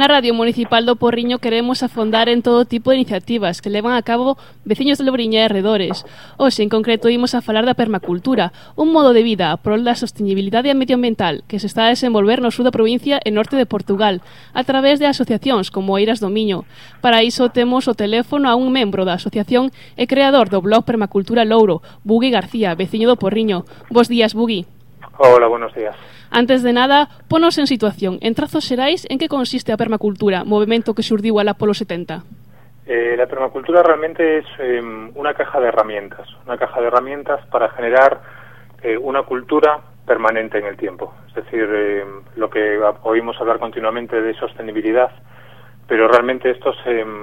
Na Radio Municipal do Porriño queremos afondar en todo tipo de iniciativas que levan a cabo veciños de Lobriña e arredores. Hoxe, en concreto, imos a falar da permacultura, un modo de vida a prol da sostenibilidade medioambiental que se está a desenvolver no sur da provincia e norte de Portugal, a través de asociacións como Eiras do Miño. Para iso temos o teléfono a un membro da asociación e creador do blog Permacultura Louro, Bugui García, veciño do Porriño. Bos días, Bugui. Hola, buenos días. Antes de nada, ponos en situación. En trazos xerais, en que consiste a permacultura, movimento que xurdiu alá polos 70? La permacultura realmente es una caja de herramientas para generar una cultura permanente en el tiempo. Es decir, lo que oímos hablar continuamente de sostenibilidad, pero realmente esto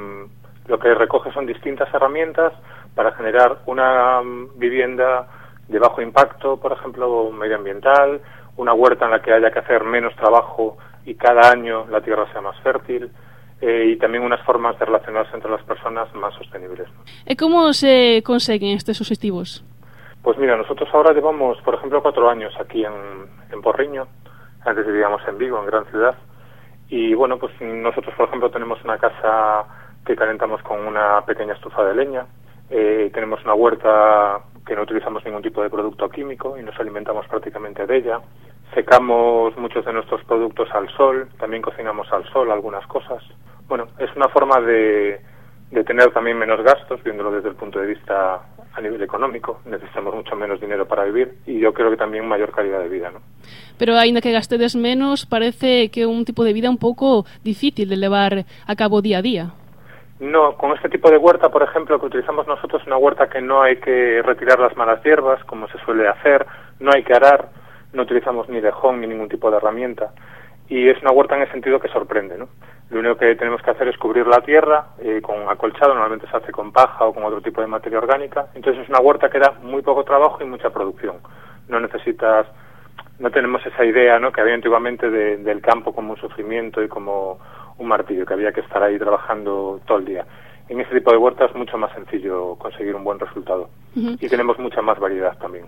lo que recoge son distintas herramientas para generar una vivienda de bajo impacto, por ejemplo, medioambiental, una huerta en la que haya que hacer menos trabajo y cada año la tierra sea más fértil, y también unas formas de relacionarse entre las personas más sostenibles. ¿Y cómo se consiguen estos objetivos? Pues mira, nosotros ahora llevamos, por ejemplo, 4 años aquí en Porriño. Antes vivíamos en Vigo, en gran ciudad, y bueno, pues nosotros, por ejemplo, tenemos una casa que calentamos con una pequeña estufa de leña, tenemos una huerta que no utilizamos ningún tipo de producto químico y nos alimentamos prácticamente de ella. Secamos muchos de nuestros productos al sol, también cocinamos al sol algunas cosas. Bueno, es una forma de tener también menos gastos, viéndolo desde el punto de vista a nivel económico. Necesitamos mucho menos dinero para vivir y yo creo que también mayor calidad de vida, ¿no? Pero aínda que gastedes menos, parece que un tipo de vida un pouco difícil de levar a cabo día a día. No, con este tipo de huerta, por ejemplo, que utilizamos nosotros, una huerta que no hay que retirar las malas hierbas, como se suele hacer, no hay que arar, no utilizamos ni lejón ni ningún tipo de herramienta, y es una huerta en el sentido que sorprende, ¿no? Lo único que tenemos que hacer es cubrir la tierra con acolchado, normalmente se hace con paja o con otro tipo de materia orgánica, entonces es una huerta que da muy poco trabajo y mucha producción. No tenemos esa idea, ¿no?, que había antiguamente del campo como un sufrimiento y como un martillo, que había que estar ahí trabajando todo el día. En este tipo de huertas es mucho más sencillo conseguir un buen resultado. Y tenemos mucha más variedad también.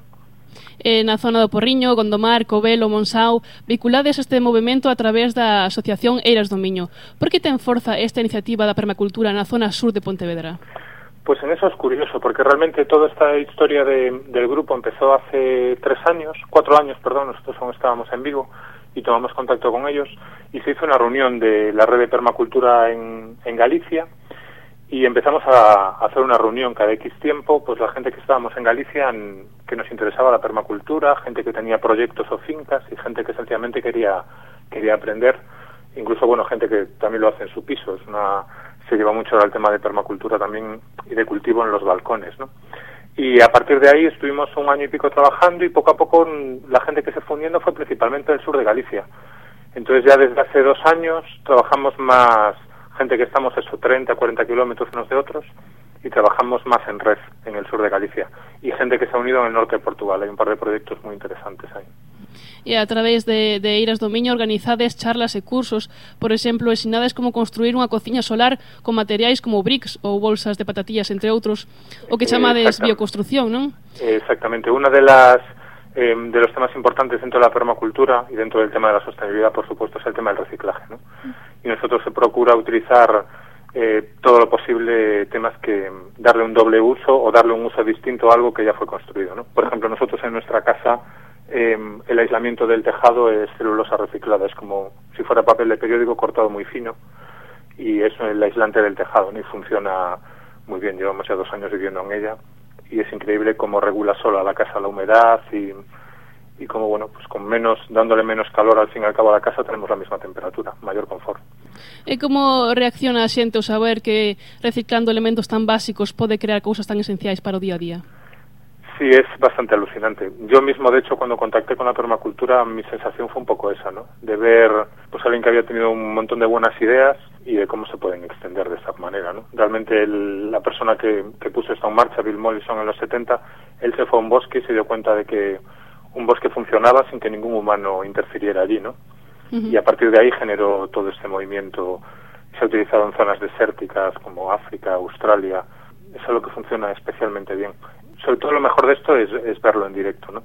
Na zona do Porriño, Gondomar, Covelo, Monsao, vinculades este movimento a través da asociación Eiras do Miño. Por que ten forza esta iniciativa da permacultura na zona sur de Pontevedra? Pues en eso es curioso, porque realmente toda esta historia del grupo empezó hace 4 años, nosotros aún estábamos en Vigo y tomamos contacto con ellos y se hizo una reunión de la red de permacultura en Galicia y empezamos a hacer una reunión cada X tiempo, pues la gente que estábamos en Galicia que nos interesaba la permacultura, gente que tenía proyectos o fincas y gente que sencillamente quería aprender, incluso bueno, gente que también lo hace en su piso, se lleva mucho al tema de permacultura también y de cultivo en los balcones, ¿no? Y a partir de ahí estuvimos 1 año y pico trabajando y poco a poco la gente que se fue uniendo fue principalmente del sur de Galicia. Entonces ya desde hace 2 años trabajamos más gente que estamos 30 a 40 kilómetros unos de otros y trabajamos más en red en el sur de Galicia y gente que se ha unido en el norte de Portugal. Hay un par de proyectos muy interesantes ahí. E a través de Eiras do Miño organizades charlas e cursos, por exemplo, ensinades como construir unha cociña solar con materiais como bricks ou bolsas de patatillas, entre outros, o que chamades bioconstrucción, non? Exactamente. Una de los temas importantes dentro de la permacultura y dentro del tema de la sostenibilidad, por supuesto, es el tema del reciclaje, ¿no? Y nosotros se procura utilizar todo lo posible temas que darle un doble uso o darle un uso distinto a algo que ya fue construido, ¿no? Por ejemplo, nosotros en nuestra casa el aislamiento del tejado es celulosa reciclada, es como si fuera papel de periódico cortado muy fino y es el aislante del tejado, ¿no? Y funciona muy bien, llevamos ya 2 años viviendo en ella y es increíble cómo regula sola la casa la humedad y como bueno, pues dándole menos calor al fin y al cabo a la casa tenemos la misma temperatura, mayor confort. E como reacciona a xente ao saber que reciclando elementos tan básicos pode crear cousas tan esenciais para o día a día? Sí, es bastante alucinante. Yo mismo, de hecho, cuando contacté con la permacultura, mi sensación fue un poco esa, ¿no? De ver pues alguien que había tenido un montón de buenas ideas y de cómo se pueden extender de esta manera, ¿no? Realmente la persona que puso esto en marcha, Bill Mollison, en los 70, él se fue a un bosque y se dio cuenta de que un bosque funcionaba sin que ningún humano interfiriera allí, ¿no? Y a partir de ahí generó todo este movimiento. Se ha utilizado en zonas desérticas como África, Australia. Es algo que funciona especialmente bien. Sobre todo lo mejor de esto es verlo en directo, ¿no?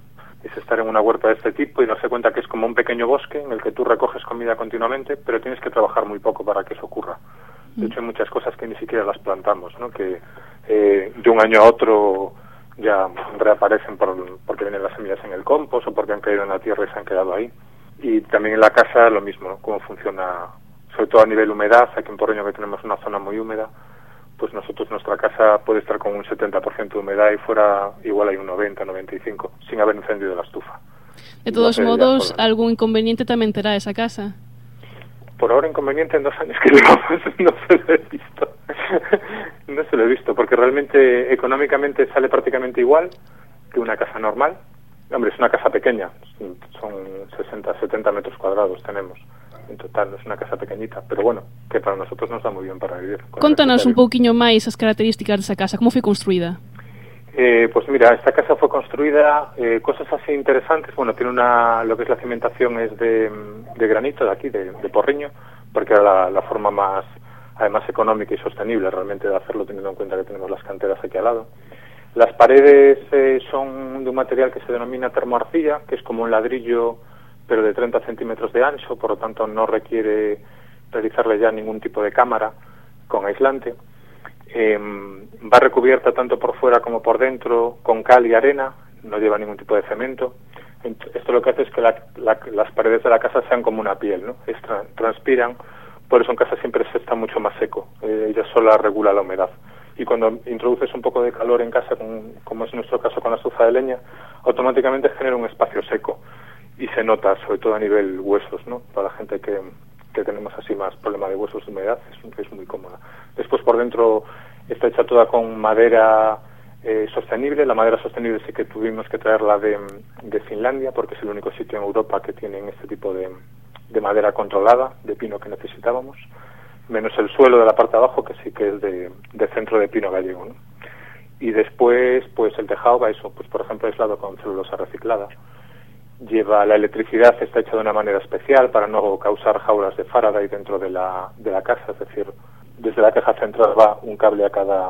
es estar en una huerta de este tipo y darse cuenta que es como un pequeño bosque en el que tú recoges comida continuamente, pero tienes que trabajar muy poco para que eso ocurra. De hecho, hay muchas cosas que ni siquiera las plantamos, ¿no? Que de un año a otro ya reaparecen porque vienen las semillas en el compost o porque han caído en la tierra y se han quedado ahí. Y también en la casa lo mismo, ¿no? Cómo funciona, sobre todo a nivel humedad. Aquí en Porriño, que tenemos una zona muy húmeda, pues nosotros, nuestra casa puede estar con un 70% de humedad y fuera igual hay un 90-95, sin haber encendido la estufa. De todos modos, ¿algún inconveniente también tendrá esa casa? Por ahora inconveniente en 2 años que llevamos no se lo he visto. No se lo he visto, porque realmente económicamente sale prácticamente igual que una casa normal. Hombre, es una casa pequeña, son 60-70 metros cuadrados tenemos. En total, es una casa pequeñita, pero bueno, que para nosotros nos da muy bien para vivir. Contanos un pouquiño máis as características desa casa, como foi construída? Pues mira, esta casa fue construida, cosas así interesantes, bueno, tiene lo que es la cimentación es de granito de aquí, de Porriño, porque era la forma más, además económica y sostenible realmente de hacerlo, teniendo en cuenta que tenemos las canteras aquí al lado. Las paredes son de un material que se denomina termoarcilla, que es como un ladrillo, pero de 30 centímetros de ancho, por lo tanto no requiere realizarle ya ningún tipo de cámara con aislante. Va recubierta tanto por fuera como por dentro con cal y arena, no lleva ningún tipo de cemento. Esto lo que hace es que las paredes de la casa sean como una piel, ¿no? Transpiran, por eso en casa siempre se está mucho más seco, ella sola regula la humedad. Y cuando introduces un poco de calor en casa, como es nuestro caso con la estufa de leña, automáticamente genera un espacio seco y se nota, sobre todo a nivel huesos, ¿no? Para la gente que tenemos así más problema de huesos de humedad, es muy cómoda. Después por dentro está hecha toda con madera sostenible. La madera sostenible sí que tuvimos que traerla de Finlandia, porque es el único sitio en Europa que tienen este tipo de madera controlada, de pino que necesitábamos, menos el suelo de la parte de abajo, que sí que es de centro de pino gallego, ¿no? Y después, pues el tejado va eso, pues por ejemplo aislado con celulosa reciclada. Lleva la electricidad, está hecha de una manera especial para no causar jaulas de Faraday dentro de la casa, es decir, desde la caja central va un cable a cada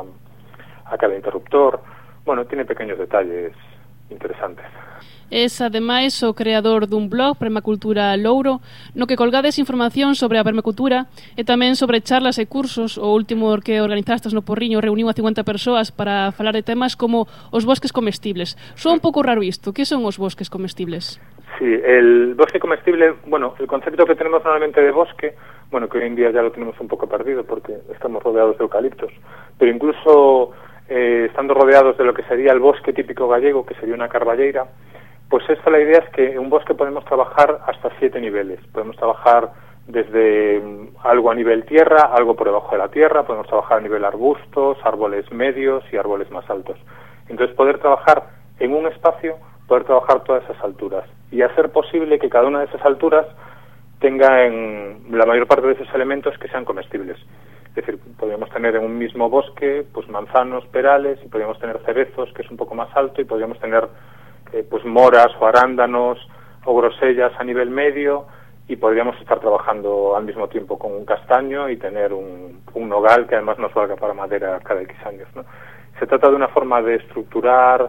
interruptor. Bueno, tiene pequeños detalles interesantes. Es, ademais, o creador dun blog, Permacultura Louro, no que colgades información sobre a permacultura e tamén sobre charlas e cursos. O último que organizastes no Porriño reuniu a 50 persoas para falar de temas como os bosques comestibles. Soa un pouco raro isto. Que son os bosques comestibles? Sí, el bosque comestible, bueno, el concepto que tenemos normalmente de bosque, bueno, que hoy en día ya lo tenemos un poco perdido porque estamos rodeados de eucaliptos, pero incluso estando rodeados de lo que sería el bosque típico gallego, que sería una carballeira, pues esta la idea es que en un bosque podemos trabajar hasta 7 niveles. Podemos trabajar desde algo a nivel tierra, algo por debajo de la tierra, podemos trabajar a nivel arbustos, árboles medios y árboles más altos. Entonces poder trabajar en un espacio, poder trabajar todas esas alturas y hacer posible que cada una de esas alturas tenga en la mayor parte de esos elementos que sean comestibles. Es decir, podríamos tener en un mismo bosque pues manzanos, perales, y podríamos tener cerezos, que es un poco más alto, y podríamos tener pues moras o arándanos o grosellas a nivel medio, y podríamos estar trabajando al mismo tiempo con un castaño y tener un nogal que además nos valga para madera cada X años, ¿no? Se trata de una forma de estructurar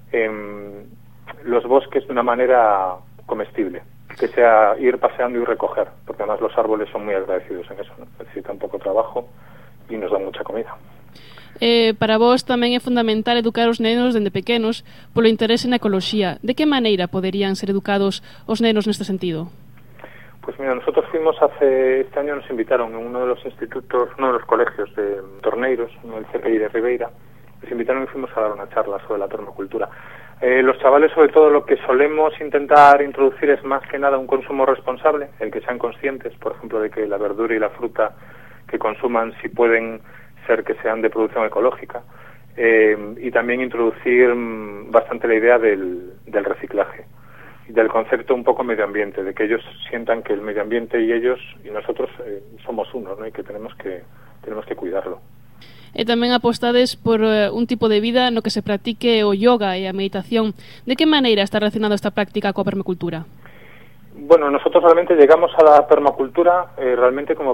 los bosques de una manera comestible, que sea ir paseando y recoger, porque además los árboles son muy agradecidos en eso, ¿no? Necesitan poco trabajo y nos dan mucha comida. Para vos tamén é fundamental educar os nenos dende pequenos polo interese na ecoloxía. De que maneira poderían ser educados os nenos neste sentido? Pues mira, nosotros fuimos este año nos invitaron en uno de los institutos, uno de los colegios de Torneiros, el CPI de Ribeira, nos invitaron y fuimos a dar una charla sobre la permacultura. Los chavales, sobre todo, lo que solemos intentar introducir es más que nada un consumo responsable, el que sean conscientes, por ejemplo, de que la verdura y la fruta que consuman, si pueden ser que sean de producción ecológica, y también introducir bastante la idea del reciclaje y del concepto un poco medio ambiente, de que ellos sientan que el medio ambiente y ellos y nosotros somos uno, ¿no? Y que tenemos que cuidarlo. E tamén apostades por un tipo de vida no que se practique o yoga e a meditación. De que maneira está relacionada esta práctica coa permacultura? Bueno, nosotros realmente llegamos a la permacultura realmente como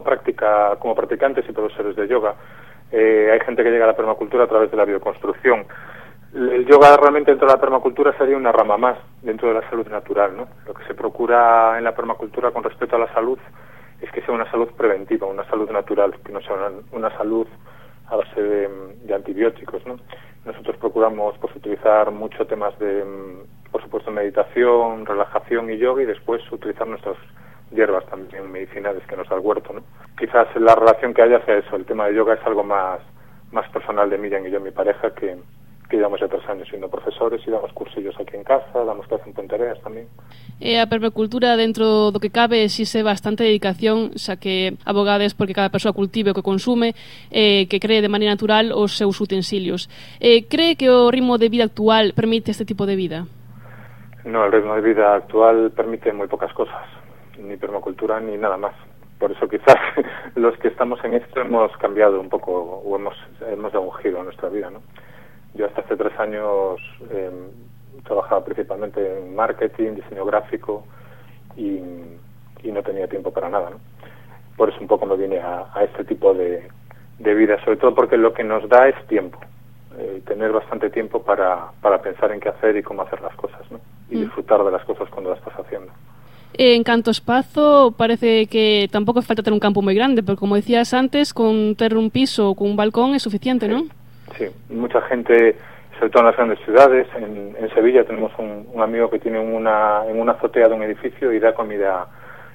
practicantes y profesores de yoga. Hay gente que llega a la permacultura a través de la bioconstrucción. El yoga realmente dentro de la permacultura sería una rama más dentro de la salud natural, ¿no? Lo que se procura en la permacultura con respecto a la salud es que sea una salud preventiva, una salud natural, que no sea una salud a base de antibióticos, ¿no? Nosotros procuramos pues utilizar mucho temas de, por supuesto, meditación, relajación y yoga, y después utilizar nuestras hierbas también medicinales que nos da el huerto, ¿no? Quizás la relación que haya sea eso, el tema de yoga es algo más personal de Miriam y yo, mi pareja, que llevamos ya 3 años siendo profesores y damos cursillos aquí en casa, damos clases en Pontereas tamén. A permacultura, dentro do que cabe, exige bastante dedicación, xa que abogades porque cada persoa cultive o que consume, que cree de maneira natural os seus utensilios. Cree que o ritmo de vida actual permite este tipo de vida? No, el ritmo de vida actual permite muy pocas cosas, ni permacultura ni nada más. Por eso quizás los que estamos en esto hemos cambiado un poco o hemos dado un giro a nuestra vida, ¿no? Yo hasta hace 3 años trabajaba principalmente en marketing, diseño gráfico y no tenía tiempo para nada, ¿no? Por eso un poco me vine a este tipo de vida, sobre todo porque lo que nos da es tiempo, tener bastante tiempo para pensar en qué hacer y cómo hacer las cosas, ¿no? Y disfrutar de las cosas cuando las estás haciendo. En canto espazo, parece que tampouco falta ter un campo moi grande, pero como decías antes, con ter un piso ou con un balcón é suficiente, sí, ¿non? Sí, mucha gente, sobre todo en las grandes ciudades, en Sevilla tenemos un amigo que tiene en una azotea de un edificio y da comida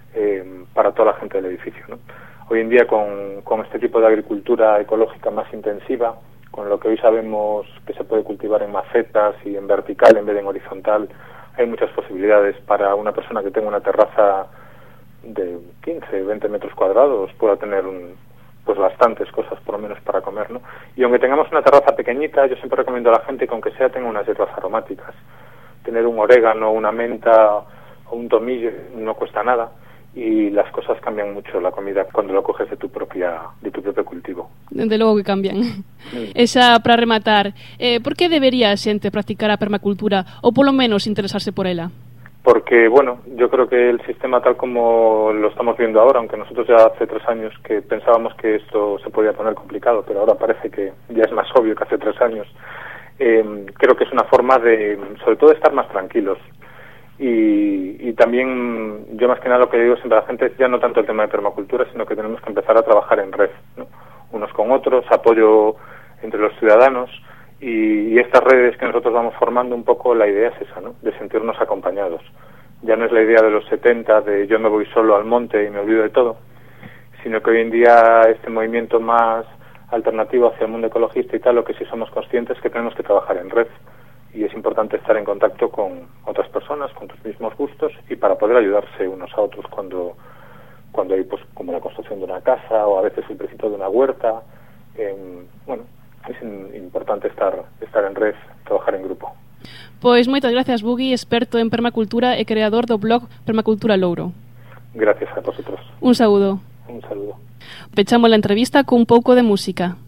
para toda la gente del edificio, ¿no? Hoy en día con este tipo de agricultura ecológica más intensiva, con lo que hoy sabemos que se puede cultivar en macetas y en vertical en vez de en horizontal, hay muchas posibilidades para una persona que tenga una terraza de 15, 20 metros cuadrados, pueda tener pues bastantes cosas por lo menos para comer, ¿no? Y aunque tengamos una terraza pequeñita, yo siempre recomiendo a la gente que aunque sea tenga unas hierbas aromáticas. Tener un orégano, una menta o un tomillo no cuesta nada y las cosas cambian mucho la comida cuando lo coges de tu propio cultivo. Desde logo que cambian. Esa, para rematar, por que debería a xente practicar a permacultura ou polo menos interesarse por ela? Porque, bueno, yo creo que el sistema tal como lo estamos viendo ahora, aunque nosotros ya hace 3 años que pensábamos que esto se podía poner complicado, pero ahora parece que ya es más obvio que hace 3 años, creo que es una forma de, sobre todo, de estar más tranquilos. Y también, yo más que nada lo que digo siempre a la gente es ya no tanto el tema de permacultura, sino que tenemos que empezar a trabajar en red, ¿no? Unos con otros, apoyo entre los ciudadanos, y estas redes que nosotros vamos formando, un poco la idea es esa, ¿no? De sentirnos acompañados. Ya no es la idea de los 70 de yo me voy solo al monte y me olvido de todo, sino que hoy en día este movimiento más alternativo hacia el mundo ecologista y tal, lo que sí somos conscientes es que tenemos que trabajar en red y es importante estar en contacto con otras personas, con tus mismos gustos y para poder ayudarse unos a otros cuando hay, pues, como la construcción de una casa o a veces el principio de una huerta. Bueno, es importante estar en red, trabajar en grupo. Pois moitas gracias, Bugui, experto en permacultura e creador do blog Permacultura Louro. Gracias a vosotros. Un saúdo. Un saludo. Pechamos la entrevista cun pouco de música.